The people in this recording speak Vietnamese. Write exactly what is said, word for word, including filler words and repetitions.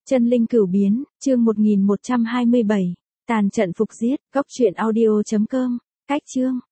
Chân linh cửu biến, chương một nghìn một trăm hai mươi bảy. Tàn trận phục giết, cốc truyện audio chấm com. Cách chương.